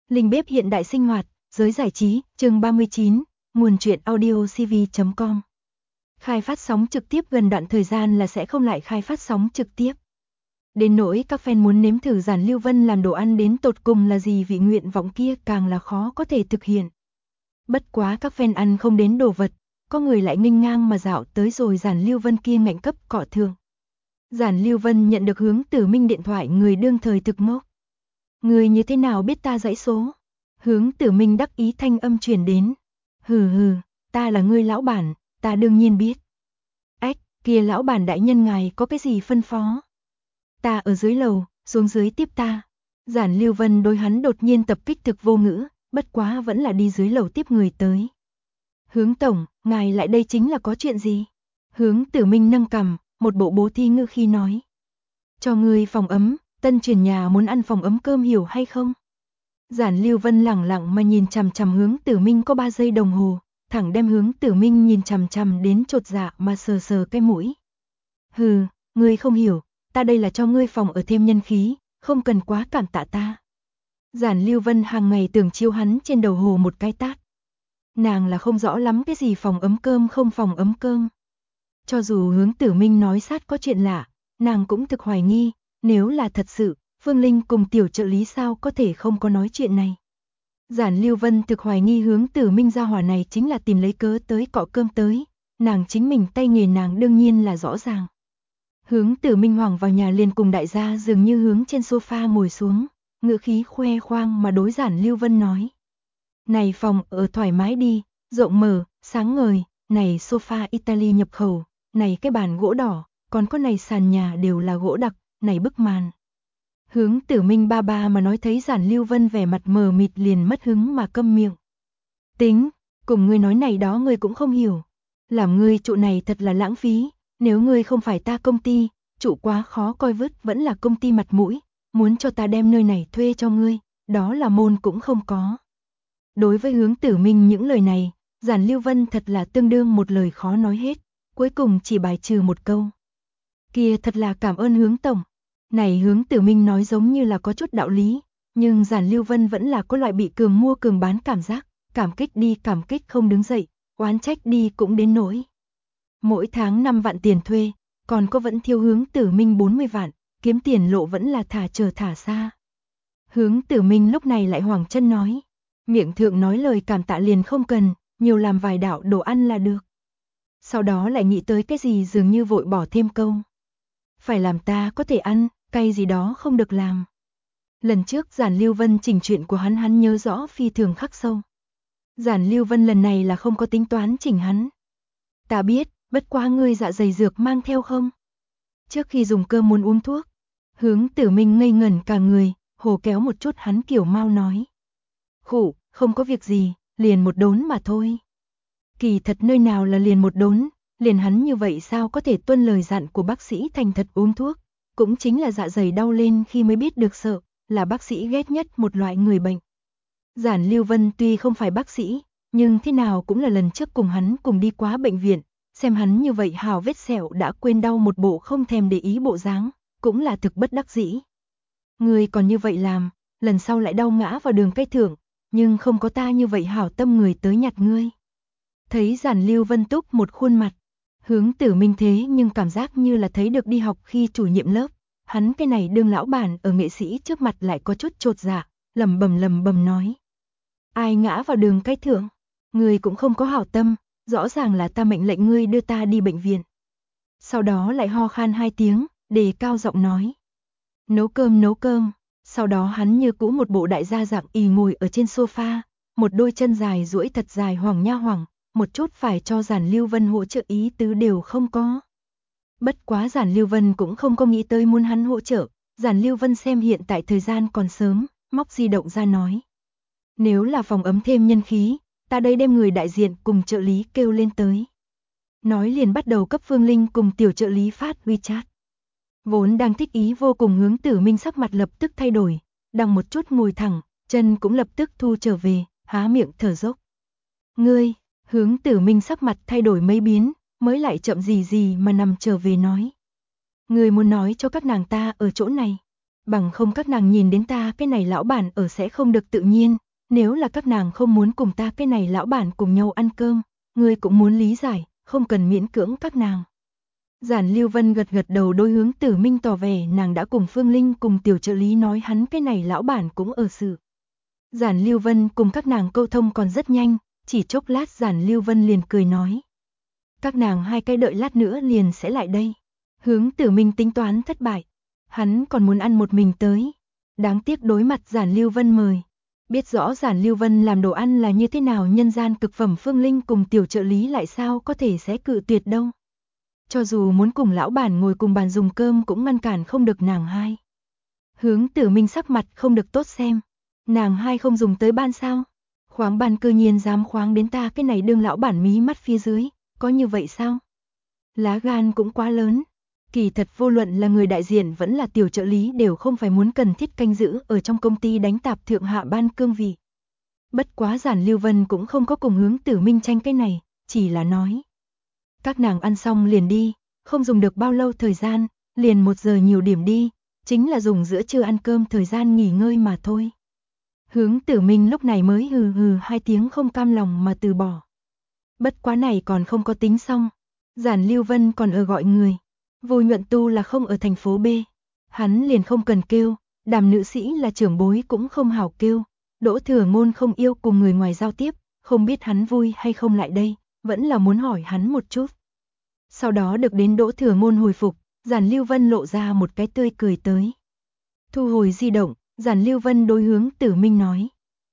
Linh bếp hiện đại sinh hoạt, giới giải trí, chương 39, nguồn truyện audio cv.com. Khai phát sóng trực tiếp gần đoạn thời gian là sẽ không lại khai phát sóng trực tiếp. Đến nỗi các fan muốn nếm thử Giản Lưu Vân làm đồ ăn đến tột cùng là gì vị nguyện vọng kia càng là khó có thể thực hiện. Bất quá các fan ăn không đến đồ vật, có người lại nghênh ngang mà dạo tới rồi Giản Lưu Vân kia ngạnh cấp cọ thường. Giản Lưu Vân nhận được Hướng Tử Minh điện thoại người đương thời thực ngốc. Người như thế nào biết ta dãy số? Hướng Tử Minh đắc ý thanh âm truyền đến. Hừ, ta là ngươi lão bản, ta đương nhiên biết. Ách, kia lão bản đại nhân ngài có cái gì phân phó? Ta ở dưới lầu, xuống dưới tiếp ta. Giản Lưu Vân đối hắn đột nhiên tập kích thực vô ngữ, bất quá vẫn là đi dưới lầu tiếp người tới. Hướng tổng, ngài lại đây chính là có chuyện gì? Hướng Tử Minh nâng cằm, một bộ bố thí ngữ khi nói. Cho ngươi phòng ấm, tân chuyển nhà muốn ăn phòng ấm cơm hiểu hay không? Giản Lưu Vân lẳng lặng mà nhìn chằm chằm Hướng Tử Minh có 3 giây đồng hồ, thẳng đem Hướng Tử Minh nhìn chằm chằm đến chột dạ mà sờ sờ cái mũi. Hừ, ngươi không hiểu, ta đây là cho ngươi phòng ở thêm nhân khí, không cần quá cảm tạ ta. Giản Lưu Vân hàng ngày tưởng chiêu hắn trên đầu hồ một cái tát. Nàng là không rõ lắm cái gì phòng ấm cơm không phòng ấm cơm. Cho dù Hướng Tử Minh nói sát có chuyện lạ, nàng cũng thực hoài nghi, nếu là thật sự, Phương Linh cùng tiểu trợ lý sao có thể không có nói chuyện này. Giản Lưu Vân thực hoài nghi Hướng Tử Minh gia hỏa này chính là tìm lấy cớ tới cọ cơm tới, nàng chính mình tay nghề nàng đương nhiên là rõ ràng. Hướng Tử Minh hoàng vào nhà liền cùng đại gia dường như hướng trên sofa ngồi xuống, ngữ khí khoe khoang mà đối Giản Lưu Vân nói. Này phòng ở thoải mái đi, rộng mở, sáng ngời, này sofa Italy nhập khẩu, này cái bàn gỗ đỏ, còn có này sàn nhà đều là gỗ đặc, này bức màn. Hướng Tử Minh ba ba mà nói thấy Giản Lưu Vân vẻ mặt mờ mịt liền mất hứng mà câm miệng. Tính, cùng ngươi nói này đó ngươi cũng không hiểu. Làm ngươi trụ này thật là lãng phí, nếu ngươi không phải ta công ty, trụ quá khó coi vứt vẫn là công ty mặt mũi, muốn cho ta đem nơi này thuê cho ngươi, đó là môn cũng không có. Đối với Hướng Tử Minh những lời này, Giản Lưu Vân thật là tương đương một lời khó nói hết, cuối cùng chỉ bài trừ một câu. Kia thật là cảm ơn Hướng tổng. Này Hướng Tử Minh nói giống như là có chút đạo lý, nhưng Giản Lưu Vân vẫn là có loại bị cường mua cường bán cảm giác, cảm kích đi cảm kích không đứng dậy, oán trách đi cũng đến nỗi. Mỗi tháng 5 vạn tiền thuê, còn có vẫn thiêu Hướng Tử Minh 40 vạn, kiếm tiền lộ vẫn là thả chờ thả xa. Hướng Tử Minh lúc này lại hoảng chân nói, miệng thượng nói lời cảm tạ liền không cần, nhiều làm vài đạo đồ ăn là được. Sau đó lại nghĩ tới cái gì dường như vội bỏ thêm câu. Phải làm ta có thể ăn, cay gì đó không được làm. Lần trước Giản Lưu Vân chỉnh chuyện của hắn nhớ rõ phi thường khắc sâu. Giản Lưu Vân lần này là không có tính toán chỉnh hắn. Ta biết, bất quá ngươi dạ dày dược mang theo không? Trước khi dùng cơm muốn uống thuốc. Hướng Tử Minh ngây ngẩn cả người, hồ kéo một chút hắn kiểu mau nói. Khụ, không có việc gì, liền một đốn mà thôi. Kỳ thật nơi nào là liền một đốn, liền hắn như vậy sao có thể tuân lời dặn của bác sĩ thành thật uống thuốc, cũng chính là dạ dày đau lên khi mới biết được sợ, là bác sĩ ghét nhất một loại người bệnh. Giản Lưu Vân tuy không phải bác sĩ, nhưng thế nào cũng là lần trước cùng hắn cùng đi qua bệnh viện, xem hắn như vậy hào vết sẹo đã quên đau một bộ không thèm để ý bộ dáng, cũng là thực bất đắc dĩ. Người còn như vậy làm, lần sau lại đau ngã vào đường cây thưởng, nhưng không có ta như vậy hảo tâm người tới nhặt ngươi. Thấy Giản Lưu Vân túc một khuôn mặt, Hướng Tử Minh thế nhưng cảm giác như là thấy được đi học khi chủ nhiệm lớp, hắn cái này đương lão bản ở nghệ sĩ trước mặt lại có chút chột dạ, lẩm bẩm nói. Ai ngã vào đường cái thưởng, ngươi cũng không có hảo tâm, rõ ràng là ta mệnh lệnh ngươi đưa ta đi bệnh viện. Sau đó lại ho khan 2 tiếng, đề cao giọng nói. Nấu cơm, sau đó hắn như cũ một bộ đại gia dạng y ngồi ở trên sofa, một đôi chân dài duỗi thật dài hoảng nha hoảng, một chút phải cho Giản Lưu Vân hỗ trợ ý tứ đều không có. Bất quá Giản Lưu Vân cũng không có nghĩ tới muốn hắn hỗ trợ, Giản Lưu Vân xem hiện tại thời gian còn sớm, móc di động ra nói. Nếu là phòng ấm thêm nhân khí, ta đây đem người đại diện cùng trợ lý kêu lên tới. Nói liền bắt đầu cấp Phương Linh cùng tiểu trợ lý phát WeChat. Vốn đang thích ý vô cùng Hướng Tử Minh sắc mặt lập tức thay đổi, đằng một chút ngồi thẳng, chân cũng lập tức thu trở về, há miệng thở dốc. Ngươi, Hướng Tử Minh sắc mặt thay đổi mấy biến, mới lại chậm gì mà nằm trở về nói. Ngươi muốn nói cho các nàng ta ở chỗ này. Bằng không các nàng nhìn đến ta cái này lão bản ở sẽ không được tự nhiên, nếu là các nàng không muốn cùng ta cái này lão bản cùng nhau ăn cơm, ngươi cũng muốn lý giải, không cần miễn cưỡng các nàng. Giản Lưu Vân gật gật đầu đối Hướng Tử Minh tỏ vẻ nàng đã cùng Phương Linh cùng tiểu trợ lý nói hắn cái này lão bản cũng ở sự. Giản Lưu Vân cùng các nàng câu thông còn rất nhanh, chỉ chốc lát Giản Lưu Vân liền cười nói. Các nàng hai cái đợi lát nữa liền sẽ lại đây. Hướng Tử Minh tính toán thất bại, hắn còn muốn ăn một mình tới. Đáng tiếc đối mặt Giản Lưu Vân mời. Biết rõ Giản Lưu Vân làm đồ ăn là như thế nào, nhân gian cực phẩm Phương Linh cùng tiểu trợ lý lại sao có thể sẽ cự tuyệt đâu. Cho dù muốn cùng lão bản ngồi cùng bàn dùng cơm cũng ngăn cản không được nàng hai. Hướng Tử Minh sắc mặt không được tốt xem. Nàng hai không dùng tới ban sao? Khoáng ban cư nhiên dám khoáng đến ta cái này đương lão bản mí mắt phía dưới, có như vậy sao? Lá gan cũng quá lớn. Kỳ thật vô luận là người đại diện vẫn là tiểu trợ lý đều không phải muốn cần thiết canh giữ ở trong công ty đánh tạp thượng hạ ban cương vị. Bất quá Giản Lưu Vân cũng không có cùng Hướng Tử Minh tranh cái này, chỉ là nói. Các nàng ăn xong liền đi, không dùng được bao lâu thời gian, liền 1 giờ nhiều điểm đi, chính là dùng giữa trưa ăn cơm thời gian nghỉ ngơi mà thôi. Hướng Tử Minh lúc này mới hừ hừ 2 tiếng không cam lòng mà từ bỏ. Bất quá này còn không có tính xong, Giản Lưu Vân còn ở gọi người. Vô Nhuận Tu là không ở thành phố B, hắn liền không cần kêu, Đàm nữ sĩ là trưởng bối cũng không hảo kêu, Đỗ Thừa Ngôn không yêu cùng người ngoài giao tiếp, không biết hắn vui hay không lại đây, vẫn là muốn hỏi hắn một chút. Sau đó được đến Đỗ Thừa Ngôn hồi phục, Giản Lưu Vân lộ ra một cái tươi cười tới. Thu hồi di động, Giản Lưu Vân đối Hướng Tử Minh nói.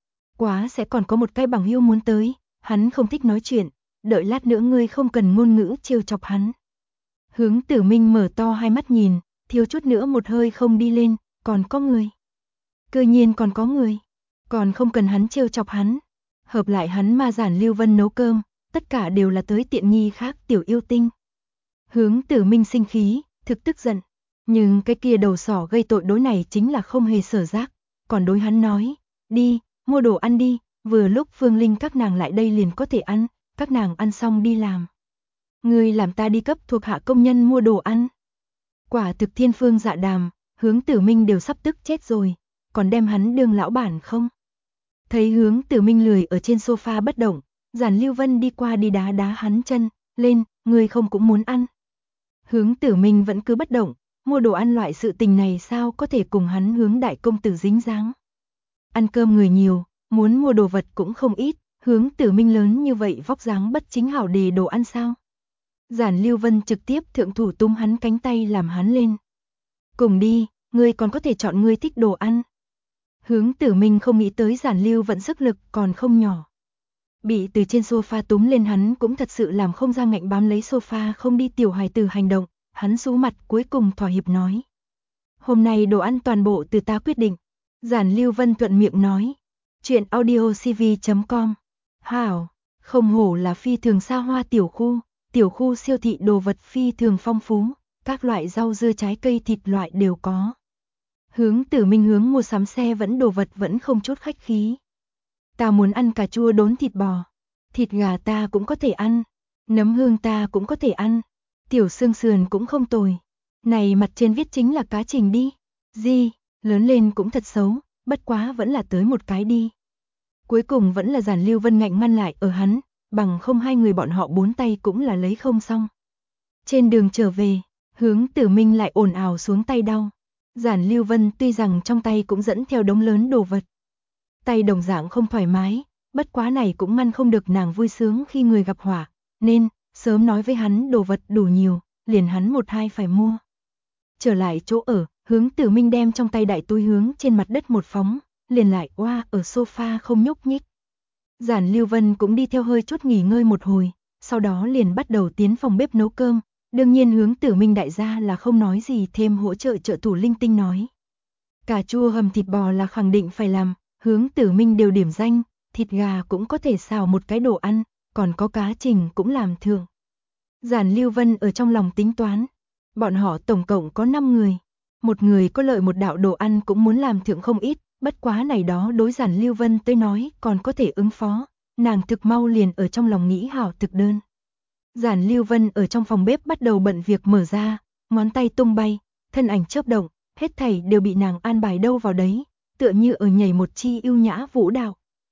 Quá sẽ còn có một cái bằng hữu muốn tới, hắn không thích nói chuyện, đợi lát nữa ngươi không cần ngôn ngữ trêu chọc hắn. Hướng Tử Minh mở to hai mắt nhìn, thiếu chút nữa một hơi không đi lên, còn có người. Cơ nhiên còn có người, còn không cần hắn trêu chọc hắn. Hợp lại hắn mà Giản Lưu Vân nấu cơm, tất cả đều là tới tiện nghi khác tiểu yêu tinh. Hướng Tử Minh sinh khí, thực tức giận, nhưng cái kia đầu sỏ gây tội đối này chính là không hề sở giác, còn đối hắn nói, đi, mua đồ ăn đi, vừa lúc Phương Linh các nàng lại đây liền có thể ăn, các nàng ăn xong đi làm. Ngươi làm ta đi cấp thuộc hạ công nhân mua đồ ăn. Quả thực thiên phương dạ đàm, Hướng Tử Minh đều sắp tức chết rồi, còn đem hắn đương lão bản không? Thấy Hướng Tử Minh lười ở trên sofa bất động, Giản Lưu Vân đi qua đi đá đá hắn chân, lên, ngươi không cũng muốn ăn. Hướng Tử Minh vẫn cứ bất động, mua đồ ăn loại sự tình này sao có thể cùng hắn Hướng đại công tử dính dáng. Ăn cơm người nhiều, muốn mua đồ vật cũng không ít, Hướng Tử Minh lớn như vậy vóc dáng bất chính hảo đề đồ ăn sao? Giản Lưu Vân trực tiếp thượng thủ túm hắn cánh tay làm hắn lên. Cùng đi, ngươi còn có thể chọn ngươi thích đồ ăn. Hướng Tử Minh không nghĩ tới Giản Lưu Vân sức lực còn không nhỏ. Bị từ trên sofa túm lên hắn cũng thật sự làm không ra ngạnh bám lấy sofa không đi tiểu hài tử hành động, hắn sú mặt cuối cùng thỏa hiệp nói. Hôm nay đồ ăn toàn bộ từ ta quyết định. Giản Lưu Vân thuận miệng nói. Chuyện audiocv.com. Hảo, không hổ là phi thường xa hoa tiểu khu siêu thị đồ vật phi thường phong phú, các loại rau dưa trái cây thịt loại đều có. Hướng Tử Minh hướng mua sắm xe vẫn đồ vật vẫn không chút khách khí. Ta muốn ăn cà chua đốn thịt bò, thịt gà ta cũng có thể ăn, nấm hương ta cũng có thể ăn, tiểu xương sườn cũng không tồi. Này mặt trên viết chính là cá trình đi. Gì, lớn lên cũng thật xấu, bất quá vẫn là tới một cái đi. Cuối cùng vẫn là Giản Lưu Vân ngạnh ngăn lại ở hắn, bằng không hai người bọn họ bốn tay cũng là lấy không xong. Trên đường trở về, Hướng Tử Minh lại ồn ào xuống tay đau. Giản Lưu Vân tuy rằng trong tay cũng dẫn theo đống lớn đồ vật. Tay đồng dạng không thoải mái, bất quá này cũng ngăn không được nàng vui sướng khi người gặp họa, nên sớm nói với hắn đồ vật đủ nhiều, liền hắn một hai phải mua. Trở lại chỗ ở, Hướng Tử Minh đem trong tay đại túi hướng trên mặt đất một phóng, liền lại oa ở sofa không nhúc nhích. Giản Lưu Vân cũng đi theo hơi chút nghỉ ngơi một hồi, sau đó liền bắt đầu tiến phòng bếp nấu cơm, đương nhiên Hướng Tử Minh đại gia là không nói gì thêm hỗ trợ trợ thủ linh tinh nói. Cà chua hầm thịt bò là khẳng định phải làm, Hướng Tử Minh đều điểm danh, thịt gà cũng có thể xào một cái đồ ăn, còn có cá trình cũng làm thượng. Giản Lưu Vân ở trong lòng tính toán, bọn họ tổng cộng có 5 người, một người có lợi một đạo đồ ăn cũng muốn làm thượng không ít, bất quá này đó đối Giản Lưu Vân tới nói còn có thể ứng phó, nàng thực mau liền ở trong lòng nghĩ hảo thực đơn. Giản Lưu Vân ở trong phòng bếp bắt đầu bận việc mở ra, ngón tay tung bay, thân ảnh chớp động, Hết thảy đều bị nàng an bài đâu vào đấy, tựa như ở nhảy một chi yêu nhã vũ đạo.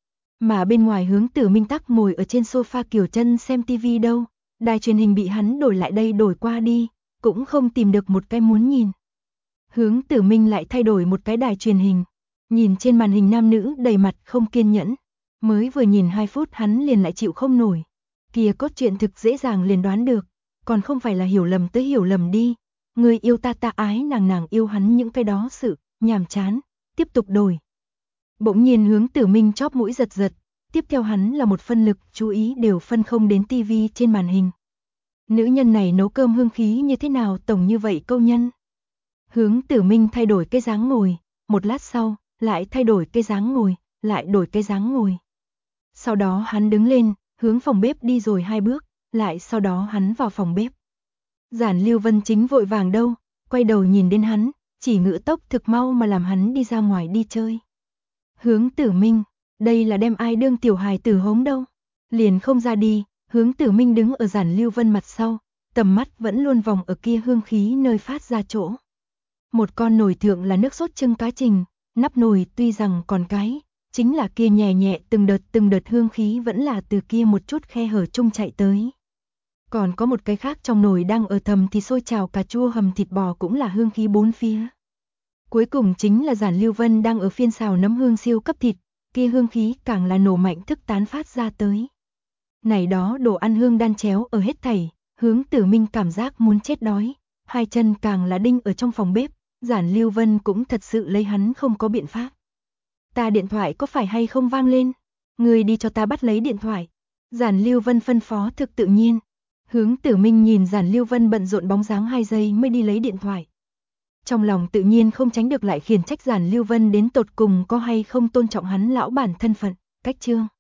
Mà bên ngoài Hướng Tử Minh tắc ngồi ở trên sofa kiểu chân xem tivi đâu, đài truyền hình bị hắn đổi lại đây đổi qua đi, cũng không tìm được một cái muốn nhìn. Hướng Tử Minh lại thay đổi một cái đài truyền hình, nhìn trên màn hình nam nữ đầy mặt không kiên nhẫn, mới vừa nhìn 2 phút hắn liền lại chịu không nổi. Kìa cốt truyện thực dễ dàng liền đoán được, còn không phải là hiểu lầm tới hiểu lầm đi. Người yêu ta ta ái nàng nàng yêu hắn những cái đó sự, nhàm chán, tiếp tục đổi. Bỗng nhiên Hướng Tử Minh chóp mũi giật giật, tiếp theo hắn là một phân lực chú ý đều phân không đến tivi trên màn hình. Nữ nhân này nấu cơm hương khí như thế nào tổng như vậy câu nhân. Hướng Tử Minh thay đổi cái dáng ngồi, một lát sau, lại thay đổi cái dáng ngồi, lại đổi cái dáng ngồi. Sau đó hắn đứng lên, hướng phòng bếp đi rồi 2 bước, lại sau đó hắn vào phòng bếp. Giản Lưu Vân chính vội vàng đâu, quay đầu nhìn đến hắn, chỉ ngữ tốc thực mau mà làm hắn đi ra ngoài đi chơi. Hướng Tử Minh, đây là đem ai đương tiểu hài tử hống đâu. Liền không ra đi, Hướng Tử Minh đứng ở Giản Lưu Vân mặt sau, tầm mắt vẫn luôn vòng ở kia hương khí nơi phát ra chỗ. Một con nồi thượng là nước sốt trưng cá trình, nắp nồi tuy rằng còn cái, chính là kia nhẹ nhẹ từng đợt hương khí vẫn là từ kia một chút khe hở chung chạy tới. Còn có một cái khác trong nồi đang ở thầm thì sôi trào cà chua hầm thịt bò cũng là hương khí bốn phía. Cuối cùng chính là Giản Lưu Vân đang ở phiên xào nấm hương siêu cấp thịt, kia hương khí càng là nổ mạnh thức tán phát ra tới. Này đó đồ ăn hương đan chéo ở hết thảy, Hướng Tử Minh cảm giác muốn chết đói, hai chân càng là đinh ở trong phòng bếp, Giản Lưu Vân cũng thật sự lấy hắn không có biện pháp. Ta điện thoại có phải hay không vang lên? Người đi cho ta bắt lấy điện thoại. Giản Lưu Vân phân phó thực tự nhiên. Hướng Tử Minh nhìn Giản Lưu Vân bận rộn bóng dáng 2 giây mới đi lấy điện thoại. Trong lòng tự nhiên không tránh được lại khiển trách Giản Lưu Vân đến tột cùng có hay không tôn trọng hắn lão bản thân phận, cách chương.